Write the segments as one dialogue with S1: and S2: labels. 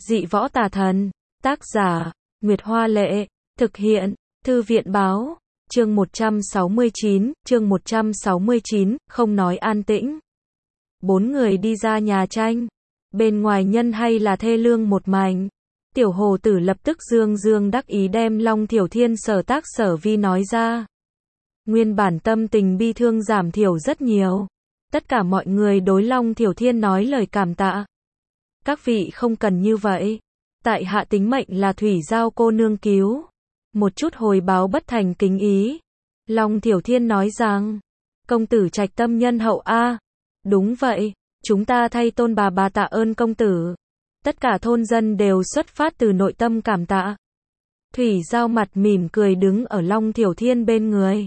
S1: Dị võ tà thần, tác giả, Nguyệt Hoa Lệ, thực hiện, Thư viện báo, chương 169, không nói an tĩnh. 4 người đi ra nhà tranh, bên ngoài nhân hay là thê lương một mảnh. Tiểu hồ tử lập tức dương dương đắc ý đem Long Thiểu Thiên sở tác sở vi nói ra. Nguyên bản tâm tình bi thương giảm thiểu rất nhiều. Tất cả mọi người đối Long Thiểu Thiên nói lời cảm tạ. Các vị không cần như vậy. Tại hạ tính mệnh là Thủy Giao cô nương cứu. Một chút hồi báo bất thành kính ý. Long Thiểu Thiên nói rằng, công tử trạch tâm nhân hậu a. Đúng vậy, chúng ta thay tôn bà tạ ơn công tử. Tất cả thôn dân đều xuất phát từ nội tâm cảm tạ. Thủy Giao mặt mỉm cười đứng ở Long Thiểu Thiên bên người.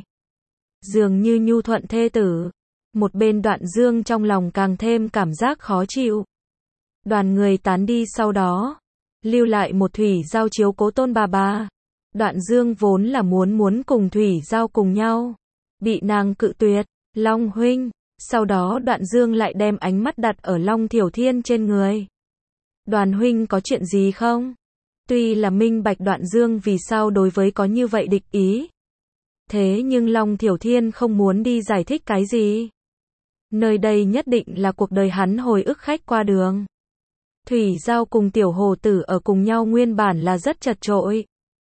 S1: Dường như nhu thuận thê tử. Một bên Đoạn Dương trong lòng càng thêm cảm giác khó chịu. Đoàn người tán đi sau đó, lưu lại một Thủy Giao chiếu cố tôn bà. Đoạn Dương vốn là muốn cùng Thủy Giao cùng nhau, bị nàng cự tuyệt. Long huynh. Sau đó Đoạn Dương lại đem ánh mắt đặt ở Long Thiểu Thiên trên người. Đoàn huynh có chuyện gì không? Tuy là minh bạch Đoạn Dương vì sao đối với có như vậy địch ý. Thế nhưng Long Thiểu Thiên không muốn đi giải thích cái gì. Nơi đây nhất định là cuộc đời hắn hồi ức khách qua đường. Thủy Giao cùng tiểu hồ tử ở cùng nhau nguyên bản là rất chật chội.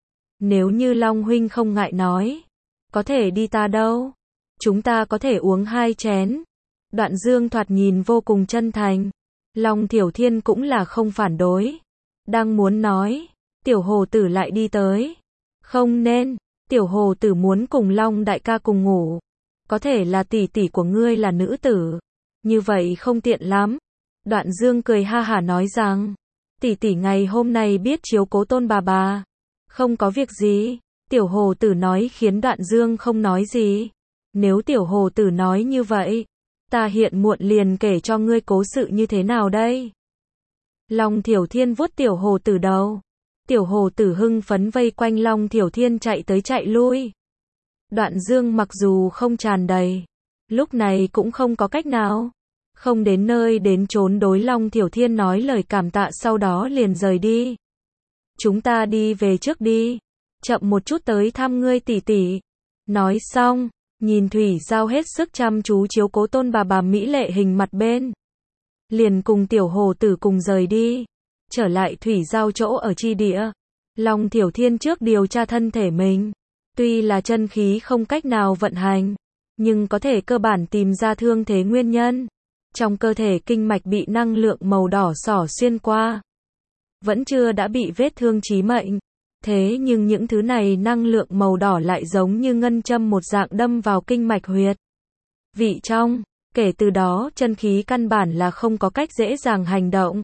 S1: Nếu như Long huynh không ngại nói, có thể đi ta đâu? Chúng ta có thể uống 2 chén. Đoạn Dương thoạt nhìn vô cùng chân thành. Long Thiểu Thiên cũng là không phản đối. Đang muốn nói, tiểu hồ tử lại đi tới. Không nên, tiểu hồ tử muốn cùng Long đại ca cùng ngủ. Có thể là tỷ tỷ của ngươi là nữ tử. Như vậy không tiện lắm. Đoạn Dương cười ha hả nói rằng, tỷ tỷ ngày hôm nay biết chiếu cố tôn bà. Không có việc gì. Tiểu hồ tử nói khiến Đoạn Dương không nói gì. Nếu tiểu hồ tử nói như vậy, ta hiện muộn liền kể cho ngươi cố sự như thế nào đây? Long Thiểu Thiên vuốt tiểu hồ tử đầu. Tiểu hồ tử hưng phấn vây quanh Long Thiểu Thiên chạy tới chạy lui. Đoạn Dương mặc dù không tràn đầy, lúc này cũng không có cách nào. Không đến nơi đến chốn đối Long Thiểu Thiên nói lời cảm tạ sau đó liền rời đi. Chúng ta đi về trước đi. Chậm một chút tới thăm ngươi tỷ tỷ. Nói xong, nhìn Thủy Giao hết sức chăm chú chiếu cố tôn bà mỹ lệ hình mặt bên. Liền cùng tiểu hồ tử cùng rời đi. Trở lại Thủy Giao chỗ ở chi địa. Long Thiểu Thiên trước điều tra thân thể mình. Tuy là chân khí không cách nào vận hành, nhưng có thể cơ bản tìm ra thương thế nguyên nhân. Trong cơ thể kinh mạch bị năng lượng màu đỏ xỏ xuyên qua. Vẫn chưa đã bị vết thương chí mệnh. Thế nhưng những thứ này năng lượng màu đỏ lại giống như ngân châm một dạng đâm vào kinh mạch huyệt vị trong. Kể từ đó chân khí căn bản là không có cách dễ dàng hành động.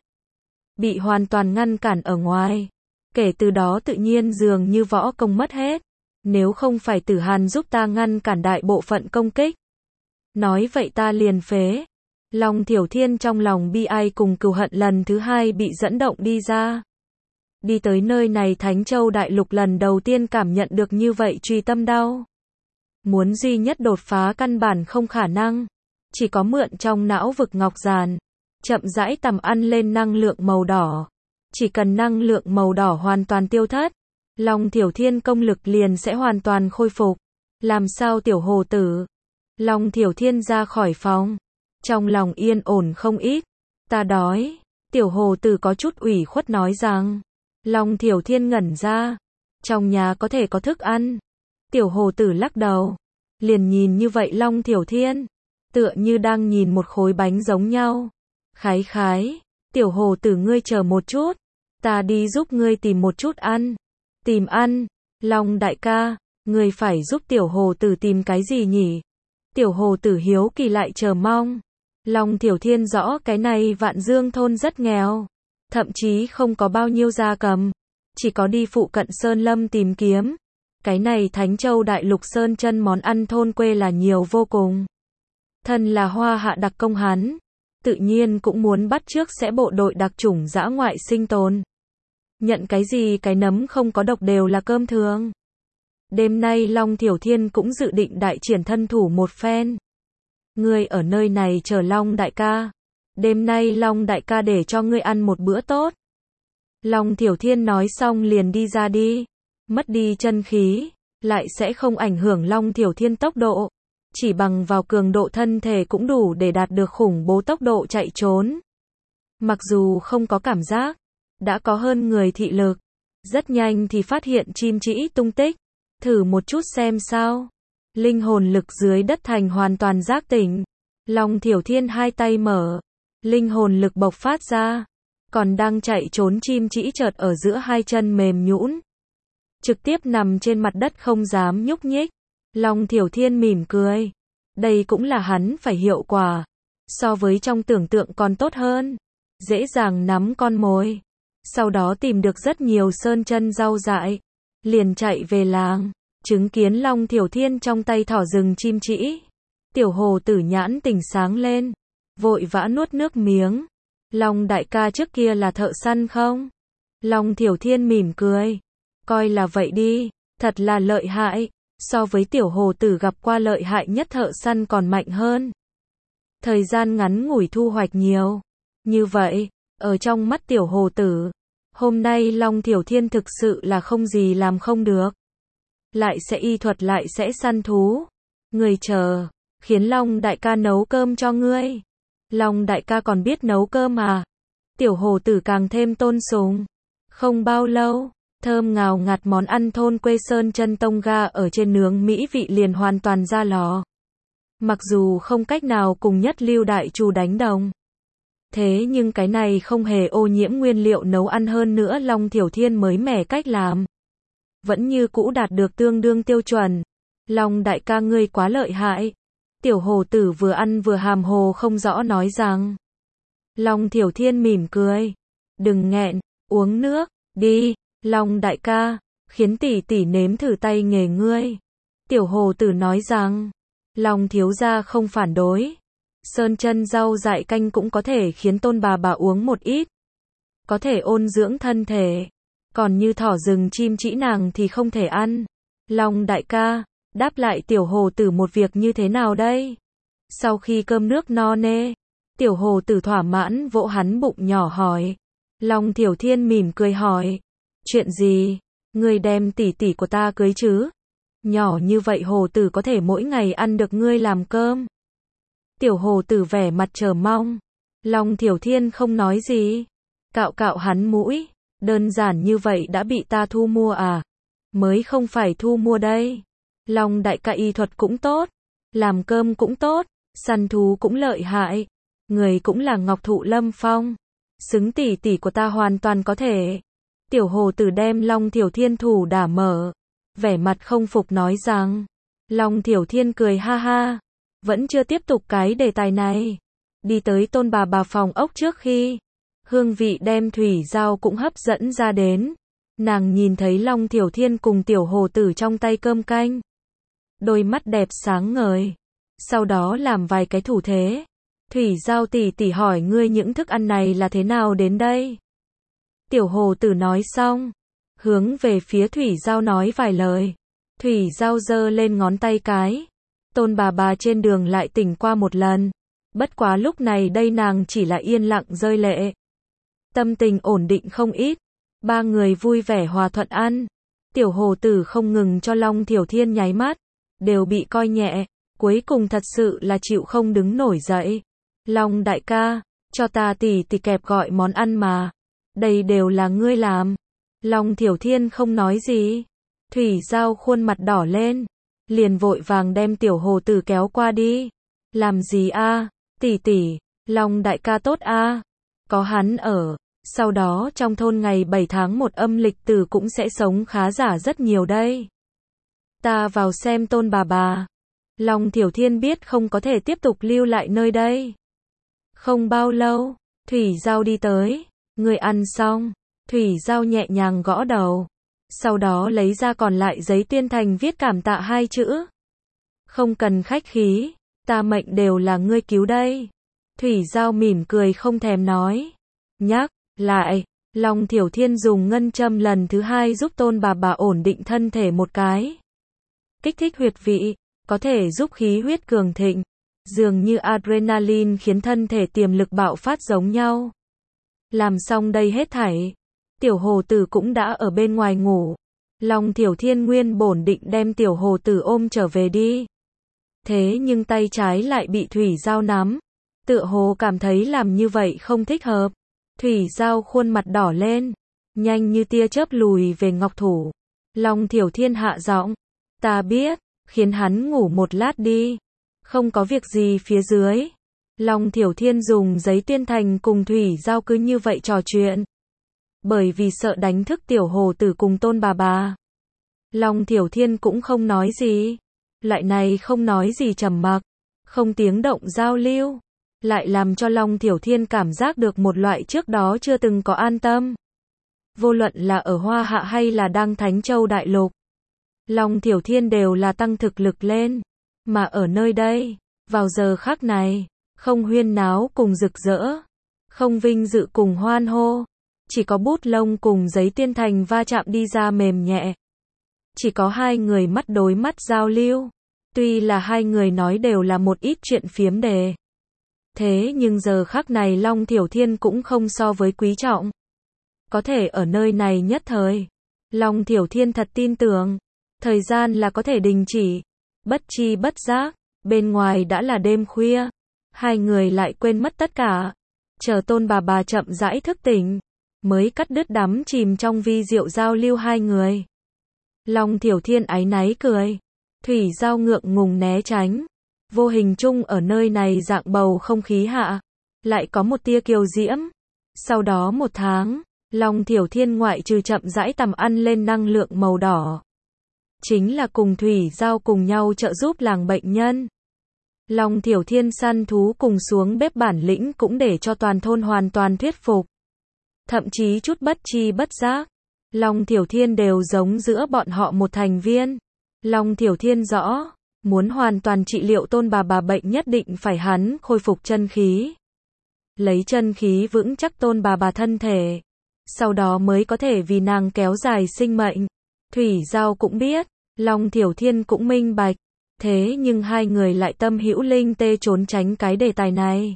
S1: Bị hoàn toàn ngăn cản ở ngoài. Kể từ đó tự nhiên dường như võ công mất hết. Nếu không phải Tử Hàn giúp ta ngăn cản đại bộ phận công kích. Nói vậy ta liền phế. Long Thiểu Thiên trong lòng bi ai cùng cừu hận lần thứ 2 bị dẫn động đi ra. Đi tới nơi này Thánh Châu Đại Lục lần đầu tiên cảm nhận được như vậy truy tâm đau. Muốn duy nhất đột phá căn bản không khả năng. Chỉ có mượn trong não vực ngọc giàn. Chậm rãi tầm ăn lên năng lượng màu đỏ. Chỉ cần năng lượng màu đỏ hoàn toàn tiêu thất, Long Thiểu Thiên công lực liền sẽ hoàn toàn khôi phục. Làm sao tiểu hồ tử? Long Thiểu Thiên ra khỏi phòng. Trong lòng yên ổn không ít. Ta đói. Tiểu hồ tử có chút ủy khuất nói rằng. Long Thiểu Thiên ngẩn ra. Trong nhà có thể có thức ăn. Tiểu hồ tử lắc đầu. Liền nhìn như vậy Long Thiểu Thiên. Tựa như đang nhìn một khối bánh giống nhau. Khái khái. Tiểu hồ tử ngươi chờ một chút. Ta đi giúp ngươi tìm một chút ăn. Tìm ăn. Long đại ca. Ngươi phải giúp tiểu hồ tử tìm cái gì nhỉ? Tiểu hồ tử hiếu kỳ lại chờ mong. Long Thiểu Thiên rõ cái này Vạn Dương thôn rất nghèo. Thậm chí không có bao nhiêu gia cầm. Chỉ có đi phụ cận Sơn Lâm tìm kiếm. Cái này Thánh Châu Đại Lục Sơn chân món ăn thôn quê là nhiều vô cùng. Thân là Hoa Hạ đặc công hắn. Tự nhiên cũng muốn bắt chước sẽ bộ đội đặc chủng dã ngoại sinh tồn. Nhận cái gì cái nấm không có độc đều là cơm thường. Đêm nay Long Thiểu Thiên cũng dự định đại triển thân thủ một phen. Ngươi ở nơi này chờ Long đại ca. Đêm nay Long đại ca để cho ngươi ăn một bữa tốt. Long Thiểu Thiên nói xong liền đi ra đi. Mất đi chân khí, lại sẽ không ảnh hưởng Long Thiểu Thiên tốc độ. Chỉ bằng vào cường độ thân thể cũng đủ để đạt được khủng bố tốc độ chạy trốn. Mặc dù không có cảm giác, đã có hơn người thị lực. Rất nhanh thì phát hiện chim trĩ tung tích. Thử một chút xem sao. Linh hồn lực dưới đất thành hoàn toàn giác tỉnh. Long Thiểu Thiên hai tay mở. Linh hồn lực bộc phát ra. Còn đang chạy trốn chim trĩ chợt ở giữa hai chân mềm nhũn. Trực tiếp nằm trên mặt đất không dám nhúc nhích. Long Thiểu Thiên mỉm cười. Đây cũng là hắn phải hiệu quả. So với trong tưởng tượng còn tốt hơn. Dễ dàng nắm con mồi. Sau đó tìm được rất nhiều sơn chân rau dại. Liền chạy về làng. Chứng kiến Long Thiểu Thiên trong tay thỏ rừng chim trĩ. Tiểu hồ tử nhãn tỉnh sáng lên. Vội vã nuốt nước miếng. Long đại ca trước kia là thợ săn không? Long Thiểu Thiên mỉm cười. Coi là vậy đi. Thật là lợi hại. So với tiểu hồ tử gặp qua lợi hại nhất thợ săn còn mạnh hơn. Thời gian ngắn ngủi thu hoạch nhiều. Như vậy, ở trong mắt tiểu hồ tử, hôm nay Long Thiểu Thiên thực sự là không gì làm không được. Lại sẽ y thuật lại sẽ săn thú. Người chờ, khiến Long đại ca nấu cơm cho ngươi. Long đại ca còn biết nấu cơm à? Tiểu hồ tử càng thêm tôn sùng. Không bao lâu, thơm ngào ngạt món ăn thôn quê sơn chân tông ga ở trên nướng mỹ vị liền hoàn toàn ra lò. Mặc dù không cách nào cùng nhất lưu đại trù đánh đồng. Thế nhưng cái này không hề ô nhiễm nguyên liệu nấu ăn, hơn nữa Long Thiểu Thiên mới mẻ cách làm. Vẫn như cũ đạt được tương đương tiêu chuẩn. Long đại ca ngươi quá lợi hại. Tiểu hồ tử vừa ăn vừa hàm hồ không rõ nói rằng. Long Thiểu Thiên mỉm cười. Đừng nghẹn, uống nước, đi. Long đại ca, khiến tỷ tỷ nếm thử tay nghề ngươi. Tiểu hồ tử nói rằng. Long thiếu gia không phản đối. Sơn chân rau dại canh cũng có thể khiến tôn bà uống một ít. Có thể ôn dưỡng thân thể. Còn như thỏ rừng chim trĩ nàng thì không thể ăn. Long đại ca, đáp lại tiểu hồ tử một việc như thế nào đây? Sau khi cơm nước no nê, tiểu hồ tử thỏa mãn vỗ hắn bụng nhỏ hỏi. Long Thiểu Thiên mỉm cười hỏi. Chuyện gì? Ngươi đem tỷ tỷ của ta cưới chứ? Nhỏ như vậy hồ tử có thể mỗi ngày ăn được ngươi làm cơm. Tiểu hồ tử vẻ mặt chờ mong. Long Thiểu Thiên không nói gì. Cạo cạo hắn mũi. Đơn giản như vậy đã bị ta thu mua à? Mới không phải thu mua đây. Long đại ca y thuật cũng tốt. Làm cơm cũng tốt. Săn thú cũng lợi hại. Người cũng là ngọc thụ lâm phong. Xứng tỷ tỷ của ta hoàn toàn có thể. Tiểu hồ tử đem Long Thiểu Thiên thủ đả mở. Vẻ mặt không phục nói rằng. Long Thiểu Thiên cười ha ha. Vẫn chưa tiếp tục cái đề tài này. Đi tới tôn bà phòng ốc trước khi. Hương vị đem thủy giao cũng hấp dẫn ra đến. Nàng nhìn thấy Long Thiểu Thiên cùng tiểu hồ tử trong tay cơm canh. Đôi mắt đẹp sáng ngời. Sau đó làm vài cái thủ thế. Thủy giao tỷ tỷ hỏi ngươi những thức ăn này là thế nào đến đây? Tiểu hồ tử nói xong. Hướng về phía thủy giao nói vài lời. Thủy giao giơ lên ngón tay cái. Tôn bà trên đường lại tỉnh qua một lần. Bất quá lúc này đây nàng chỉ là yên lặng rơi lệ. Tâm tình ổn định không ít. Ba người vui vẻ hòa thuận ăn. Tiểu hồ tử không ngừng cho Long Thiểu Thiên nháy mắt. Đều bị coi nhẹ. Cuối cùng thật sự là chịu không đứng nổi dậy. Long đại ca, cho ta tỷ kẹp gọi món ăn mà. Đây đều là ngươi làm. Long Thiểu Thiên không nói gì. Thủy giao khuôn mặt đỏ lên. Liền vội vàng đem tiểu hồ tử kéo qua đi. Làm gì a? Tỷ, Long đại ca tốt a. Có hắn ở. Sau đó trong thôn ngày 7 tháng 1 âm lịch tử cũng sẽ sống khá giả rất nhiều đây. Ta vào xem tôn bà. Long Thiểu Thiên biết không có thể tiếp tục lưu lại nơi đây. Không bao lâu, Thủy Giao đi tới. Người ăn xong. Thủy Giao nhẹ nhàng gõ đầu. Sau đó lấy ra còn lại giấy tuyên thành viết cảm tạ 2 chữ. Không cần khách khí. Ta mệnh đều là ngươi cứu đây. Thủy Giao mỉm cười không thèm nói. Nhắc lại, Long Thiểu Thiên dùng ngân châm lần thứ 2 giúp tôn bà ổn định thân thể một cái. Kích thích huyệt vị, có thể giúp khí huyết cường thịnh. Dường như adrenaline khiến thân thể tiềm lực bạo phát giống nhau. Làm xong đây hết thảy. Tiểu hồ tử cũng đã ở bên ngoài ngủ. Long Thiểu Thiên nguyên bổn định đem tiểu hồ tử ôm trở về đi. Thế nhưng tay trái lại bị Thủy Giao nắm. Tựa hồ cảm thấy làm như vậy không thích hợp. Thủy Giao khuôn mặt đỏ lên. Nhanh như tia chớp lùi về ngọc thủ. Long Thiểu Thiên hạ giọng. Ta biết, khiến hắn ngủ một lát đi. Không có việc gì phía dưới. Long Thiểu Thiên dùng giấy tuyên thành cùng Thủy Giao cứ như vậy trò chuyện. Bởi vì sợ đánh thức tiểu hồ tử cùng Tôn bà. Long Thiểu Thiên cũng không nói gì. Loại này không nói gì trầm mặc, không tiếng động giao lưu, lại làm cho Long Thiểu Thiên cảm giác được một loại trước đó chưa từng có an tâm. Vô luận là ở Hoa Hạ hay là Đăng Thánh Châu Đại Lục, Long Thiểu Thiên đều là tăng thực lực lên. Mà ở nơi đây, vào giờ khắc này, không huyên náo cùng rực rỡ, không vinh dự cùng hoan hô, chỉ có bút lông cùng giấy tuyên thành va chạm đi ra mềm nhẹ. Chỉ có hai người mắt đối mắt giao lưu. Tuy là hai người nói đều là một ít chuyện phiếm đề. Thế nhưng giờ khắc này Long Thiểu Thiên cũng không so với quý trọng. Có thể ở nơi này nhất thời. Long Thiểu Thiên thật tin tưởng. Thời gian là có thể đình chỉ. Bất chi bất giác. Bên ngoài đã là đêm khuya. Hai người lại quên mất tất cả. Chờ Tôn bà chậm rãi thức tỉnh. Mới cắt đứt đắm chìm trong vi diệu giao lưu hai người. Long Thiểu Thiên áy náy cười. Thủy Giao ngượng ngùng né tránh. Vô hình chung ở nơi này dạng bầu không khí hạ. Lại có một tia kiều diễm. Sau đó một tháng, Long Thiểu Thiên ngoại trừ chậm rãi tầm ăn lên năng lượng màu đỏ. Chính là cùng Thủy Giao cùng nhau trợ giúp làng bệnh nhân. Long Thiểu Thiên săn thú cùng xuống bếp bản lĩnh cũng để cho toàn thôn hoàn toàn thuyết phục. Thậm chí chút bất chi bất giác. Long Thiểu Thiên đều giống giữa bọn họ một thành viên. Long Thiểu Thiên rõ, muốn hoàn toàn trị liệu Tôn bà bệnh nhất định phải hắn khôi phục chân khí. Lấy chân khí vững chắc Tôn bà thân thể. Sau đó mới có thể vì nàng kéo dài sinh mệnh. Thủy Giao cũng biết, Long Thiểu Thiên cũng minh bạch. Thế nhưng hai người lại tâm hữu linh tê trốn tránh cái đề tài này.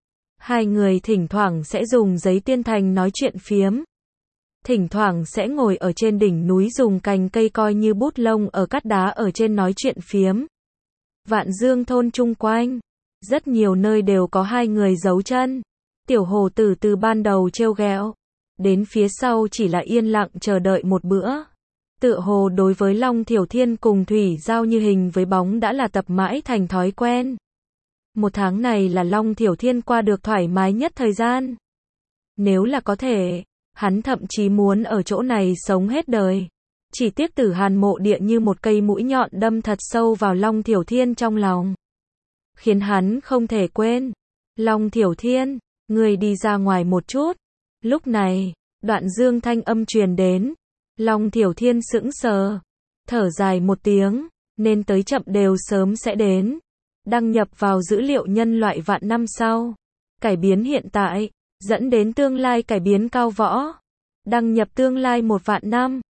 S1: Hai người thỉnh thoảng sẽ dùng giấy tuyên thành nói chuyện phiếm. Thỉnh thoảng sẽ ngồi ở trên đỉnh núi dùng cành cây coi như bút lông ở cát đá ở trên nói chuyện phiếm. Vạn Dương thôn chung quanh, rất nhiều nơi đều có hai người giấu chân. Tiểu hồ tử từ ban đầu trêu ghẹo, đến phía sau chỉ là yên lặng chờ đợi một bữa. Tựa hồ đối với Long Thiểu Thiên cùng Thủy Giao như hình với bóng đã là tập mãi thành thói quen. Một tháng này là Long Thiểu Thiên qua được thoải mái nhất thời gian. Nếu là có thể, hắn thậm chí muốn ở chỗ này sống hết đời. Chỉ tiếc Tử Hàn mộ địa như một cây mũi nhọn đâm thật sâu vào Long Thiểu Thiên trong lòng. Khiến hắn không thể quên. Long Thiểu Thiên, người đi ra ngoài một chút. Lúc này, Đoạn Dương thanh âm truyền đến. Long Thiểu Thiên sững sờ. Thở dài một tiếng, nên tới chậm đều sớm sẽ đến. Đăng nhập vào dữ liệu nhân loại vạn năm sau. Cải biến hiện tại, dẫn đến tương lai cải biến cao võ. Đăng nhập tương lai 1 vạn năm.